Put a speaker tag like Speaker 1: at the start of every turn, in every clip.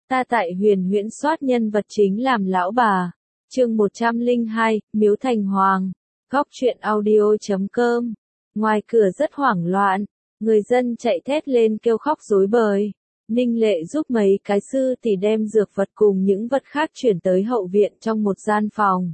Speaker 1: Ta tại huyền huyễn soát nhân vật chính làm lão bà. Chương 102, Miếu Thành Hoàng. Góc truyện audio.com. Ngoài cửa rất hoảng loạn, người dân chạy thét lên kêu khóc rối bời. Ninh Lệ giúp mấy cái sư tỷ đem dược vật cùng những vật khác chuyển tới hậu viện trong một gian phòng.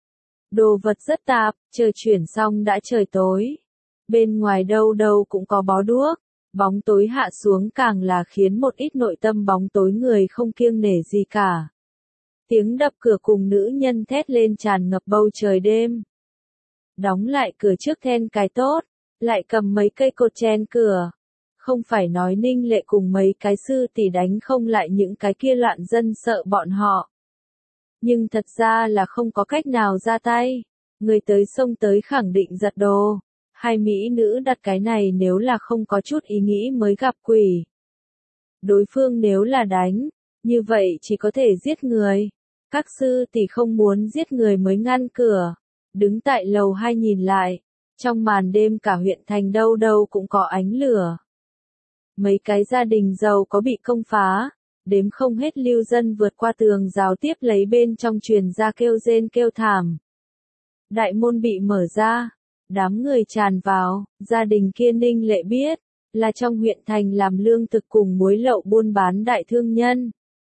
Speaker 1: Đồ vật rất tạp, chờ chuyển xong đã trời tối. Bên ngoài đâu đâu cũng có bó đuốc. Bóng tối hạ xuống càng là khiến một ít nội tâm bóng tối người không kiêng nể gì cả. Tiếng đập cửa cùng nữ nhân thét lên tràn ngập bầu trời đêm. Đóng lại cửa trước then cài tốt, lại cầm mấy cây cột chen cửa. Không phải nói Ninh Lệ cùng mấy cái sư tỷ đánh không lại những cái kia loạn dân sợ bọn họ. Nhưng thật ra là không có cách nào ra tay. Người tới xông tới khẳng định giật đồ. Hai mỹ nữ đặt cái này nếu là không có chút ý nghĩ mới gặp quỷ. Đối phương nếu là đánh, như vậy chỉ có thể giết người. Các sư tỷ không muốn giết người mới ngăn cửa. Đứng tại lầu 2 nhìn lại, trong màn đêm cả huyện thành đâu đâu cũng có ánh lửa. Mấy cái gia đình giàu có bị công phá, đếm không hết lưu dân vượt qua tường rào tiếp lấy bên trong truyền ra kêu rên kêu thảm. Đại môn bị mở ra. Đám người tràn vào, gia đình kia Ninh Lệ biết, là trong huyện thành làm lương thực cùng muối lậu buôn bán đại thương nhân.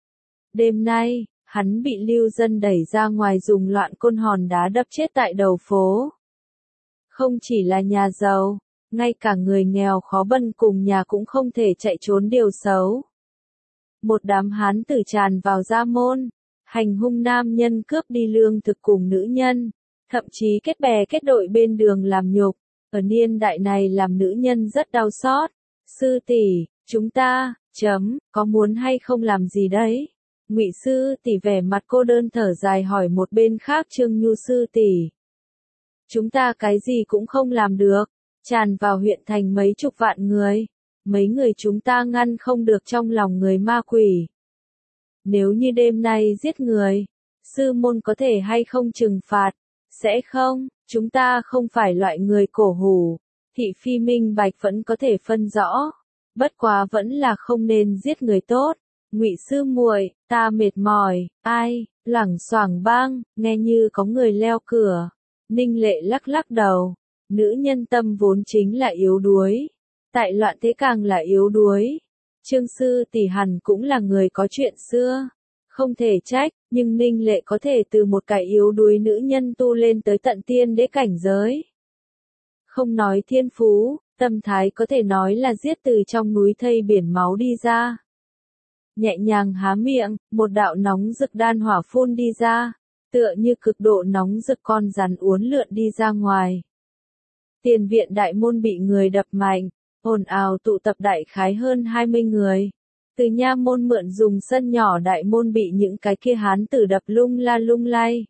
Speaker 1: Đêm nay, hắn bị lưu dân đẩy ra ngoài dùng loạn côn hòn đá đập chết tại đầu phố. Không chỉ là nhà giàu, ngay cả người nghèo khó bần cùng nhà cũng không thể chạy trốn điều xấu. Một đám hán tử tràn vào gia môn, hành hung nam nhân cướp đi lương thực cùng nữ nhân. Thậm chí kết bè kết đội bên đường làm nhục, ở niên đại này làm nữ nhân rất đau xót. Sư tỷ, chúng ta, có muốn hay không làm gì đấy? Ngụy sư tỷ vẻ mặt cô đơn thở dài hỏi một bên khác Trương Nhu sư tỷ. Chúng ta cái gì cũng không làm được, tràn vào huyện thành mấy chục vạn người, mấy người chúng ta ngăn không được trong lòng người ma quỷ. Nếu như đêm nay giết người, sư môn có thể hay không trừng phạt? Sẽ không, chúng ta không phải loại người cổ hủ, thị phi minh bạch vẫn có thể phân rõ, bất quá vẫn là không nên giết người tốt. Ngụy sư muội, ta mệt mỏi, ai, loảng xoảng bang, nghe như có người leo cửa. Ninh Lệ lắc lắc đầu, nữ nhân tâm vốn chính là yếu đuối, tại loạn thế càng là yếu đuối. Trương sư tỷ hẳn cũng là người có chuyện xưa. Không thể trách, nhưng Ninh Lệ có thể từ một cái yếu đuối nữ nhân tu lên tới tận tiên đế cảnh giới. Không nói thiên phú, tâm thái có thể nói là giết từ trong núi thây biển máu đi ra. Nhẹ nhàng há miệng, một đạo nóng rực đan hỏa phun đi ra, tựa như cực độ nóng rực con rắn uốn lượn đi ra ngoài. Tiền viện đại môn bị người đập mạnh, ồn ào tụ tập đại khái hơn 20 người. Từ nha môn mượn dùng sân nhỏ đại môn bị những cái kia hán tử đập lung la lung lay.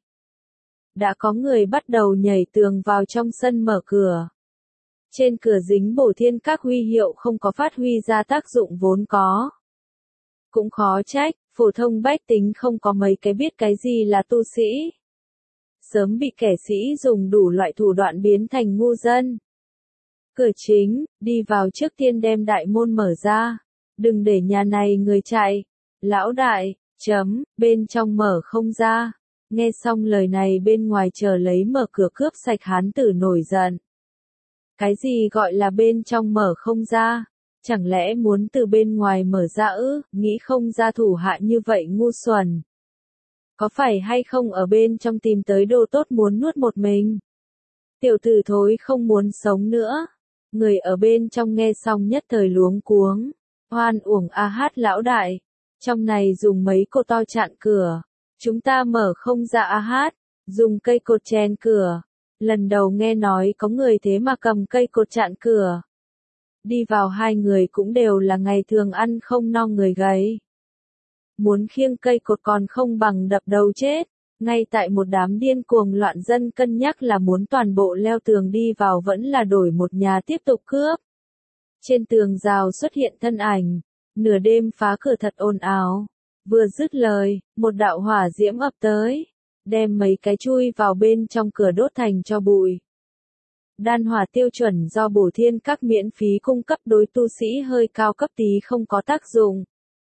Speaker 1: Đã có người bắt đầu nhảy tường vào trong sân mở cửa. Trên cửa dính bổ thiên các huy hiệu không có phát huy ra tác dụng vốn có. Cũng khó trách, phổ thông bách tính không có mấy cái biết cái gì là tu sĩ. Sớm bị kẻ sĩ dùng đủ loại thủ đoạn biến thành ngu dân. Cửa chính, đi vào trước tiên đem đại môn mở ra. Đừng để nhà này người chạy. Lão đại, bên trong mở không ra. Nghe xong lời này bên ngoài chờ lấy mở cửa cướp sạch hán tử nổi giận. Cái gì gọi là bên trong mở không ra? Chẳng lẽ muốn từ bên ngoài mở ra ư? Nghĩ không ra thủ hạ như vậy ngu xuẩn. Có phải hay không ở bên trong tìm tới đồ tốt muốn nuốt một mình? Tiểu tử thối không muốn sống nữa. Người ở bên trong nghe xong nhất thời luống cuống. Hoan uổng a hát lão đại, trong này dùng mấy cô to chặn cửa, chúng ta mở không ra a hát, dùng cây cột chen cửa. Lần đầu nghe nói có người thế mà cầm cây cột chặn cửa. Đi vào hai người cũng đều là ngày thường ăn không no người gầy. Muốn khiêng cây cột còn không bằng đập đầu chết. Ngay tại một đám điên cuồng loạn dân cân nhắc là muốn toàn bộ leo tường đi vào vẫn là đổi một nhà tiếp tục cướp. Trên tường rào xuất hiện thân ảnh, nửa đêm phá cửa thật ồn ào. Vừa dứt lời, một đạo hỏa diễm ập tới, đem mấy cái chui vào bên trong cửa đốt thành cho bụi. Đan hỏa tiêu chuẩn do bổ thiên các miễn phí cung cấp đối tu sĩ hơi cao cấp tí không có tác dụng.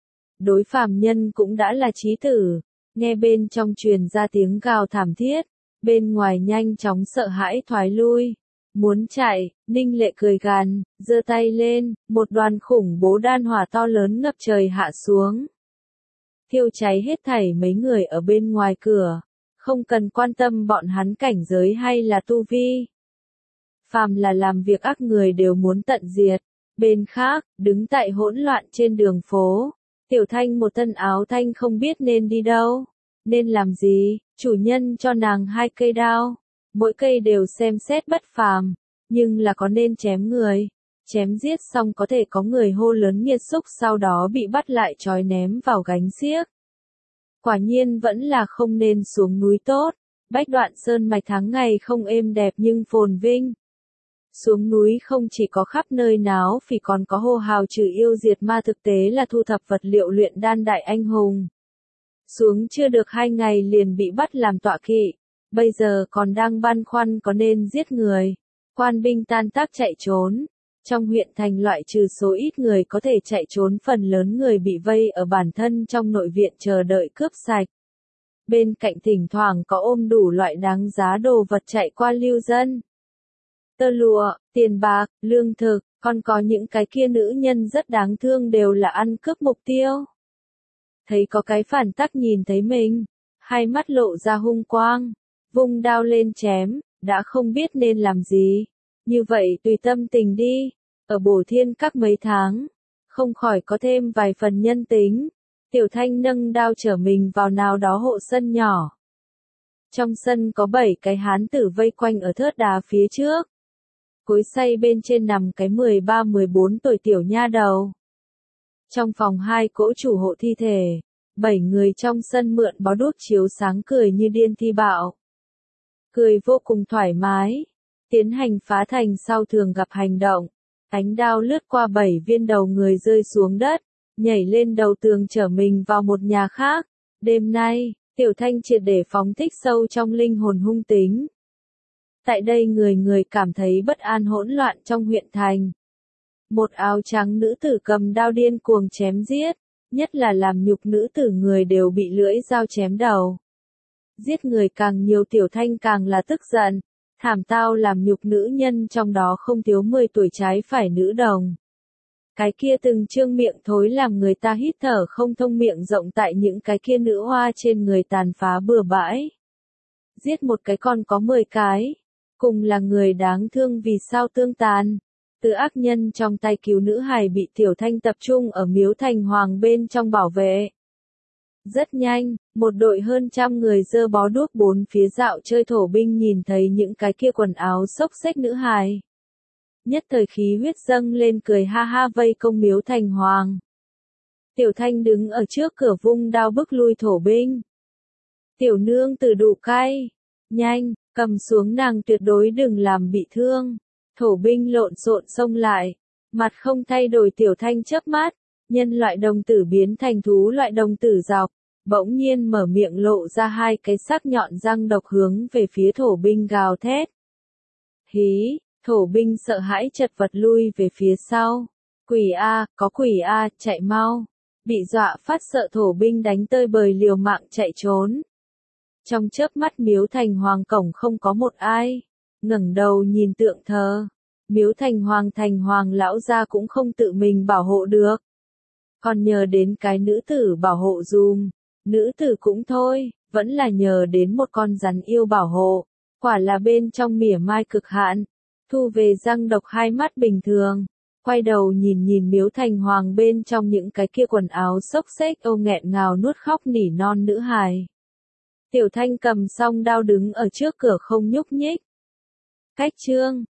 Speaker 1: đối phàm nhân cũng đã là chí tử. Nghe bên trong truyền ra tiếng gào thảm thiết, bên ngoài nhanh chóng sợ hãi thoái lui. Muốn chạy, Ninh Lệ cười gằn, giơ tay lên, một đoàn khủng bố đan hỏa to lớn ngập trời hạ xuống. Thiêu cháy hết thảy mấy người ở bên ngoài cửa, không cần quan tâm bọn hắn cảnh giới hay là tu vi. Phàm là làm việc ác người đều muốn tận diệt. Bên khác, đứng tại hỗn loạn trên đường phố, Tiểu Thanh một thân áo thanh không biết nên đi đâu, nên làm gì, chủ nhân cho nàng 2 cây đao, mỗi cây đều xem xét bất phàm, nhưng là có nên chém người, chém giết xong có thể có người hô lớn nghiệt xúc sau đó bị bắt lại trói ném vào gánh xiếc. Quả nhiên vẫn là không nên xuống núi tốt, Bách Đoạn Sơn mạch tháng ngày không êm đẹp nhưng phồn vinh. Xuống núi không chỉ có khắp nơi náo phỉ còn có hô hào trừ yêu diệt ma, thực tế là thu thập vật liệu luyện đan đại anh hùng. Xuống chưa được 2 ngày liền bị bắt làm tọa kỵ, bây giờ còn đang băn khoăn có nên giết người. Quan binh tan tác chạy trốn. Trong huyện thành loại trừ số ít người có thể chạy trốn, phần lớn người bị vây ở bản thân trong nội viện chờ đợi cướp sạch. Bên cạnh thỉnh thoảng có ôm đủ loại đáng giá đồ vật chạy qua lưu dân. Tơ lụa, tiền bạc, lương thực, còn có những cái kia nữ nhân rất đáng thương đều là ăn cướp mục tiêu. Thấy có cái phản tắc nhìn thấy mình, hai mắt lộ ra hung quang, vung đao lên chém, đã không biết nên làm gì. Như vậy tùy tâm tình đi, ở Bổ Thiên Các mấy tháng, không khỏi có thêm vài phần nhân tính. Tiểu Thanh nâng đao chở mình vào nào đó hộ sân nhỏ. Trong sân có 7 cái hán tử vây quanh ở thớt đá phía trước. Cối xay bên trên nằm cái 13-14 tuổi tiểu nha đầu. Trong phòng 2 cỗ chủ hộ thi thể, 7 người trong sân mượn bó đuốc chiếu sáng cười như điên thi bạo. Cười vô cùng thoải mái. Tiến hành phá thành sau thường gặp hành động. Ánh đao lướt qua 7 viên đầu người rơi xuống đất, nhảy lên đầu tường chở mình vào một nhà khác. Đêm nay, Tiểu Thanh triệt để phóng thích sâu trong linh hồn hung tính. Tại đây người người cảm thấy bất an hỗn loạn trong huyện thành. Một áo trắng nữ tử cầm đao điên cuồng chém giết, nhất là làm nhục nữ tử người đều bị lưỡi dao chém đầu. Giết người càng nhiều Tiểu Thanh càng là tức giận, thảm tao làm nhục nữ nhân trong đó không thiếu 10 tuổi trái phải nữ đồng. Cái kia từng trương miệng thối làm người ta hít thở không thông, miệng rộng tại những cái kia nữ hoa trên người tàn phá bừa bãi. Giết một cái còn có 10 cái. Cùng là người đáng thương vì sao tương tàn. Từ ác nhân trong tay cứu nữ hài bị Tiểu Thanh tập trung ở Miếu Thành Hoàng bên trong bảo vệ. Rất nhanh, một đội hơn 100 người giơ bó đuốc bốn phía dạo chơi thổ binh nhìn thấy những cái kia quần áo xốc xếch nữ hài. Nhất thời khí huyết dâng lên cười ha ha vây công Miếu Thành Hoàng. Tiểu Thanh đứng ở trước cửa vung đao bức lui thổ binh. Tiểu nương tử đủ cay. Nhanh, cầm xuống nàng tuyệt đối đừng làm bị thương. Thổ binh lộn xộn xông lại. Mặt không thay đổi Tiểu Thanh chớp mắt. Nhân loại đồng tử biến thành thú loại đồng tử dọc. Bỗng nhiên mở miệng lộ ra 2 cái sắc nhọn răng độc hướng về phía thổ binh gào thét. Hí, thổ binh sợ hãi chật vật lui về phía sau. Quỷ A, có quỷ A, chạy mau. Bị dọa phát sợ thổ binh đánh tơi bời liều mạng chạy trốn. Trong chớp mắt Miếu Thành Hoàng cổng không có một ai. Ngẩng đầu nhìn tượng thờ. Miếu Thành Hoàng lão gia cũng không tự mình bảo hộ được. Còn nhờ đến cái nữ tử bảo hộ dùm. Nữ tử cũng thôi, vẫn là nhờ đến một con rắn yêu bảo hộ. Quả là bên trong mỉa mai cực hạn. Thu về răng độc 2 mắt bình thường. Quay đầu nhìn Miếu Thành Hoàng bên trong những cái kia quần áo xốc xếch ô nghẹn ngào nuốt khóc nỉ non nữ hài. Tiểu Thanh cầm song đao đứng ở trước cửa không nhúc nhích. Cách chương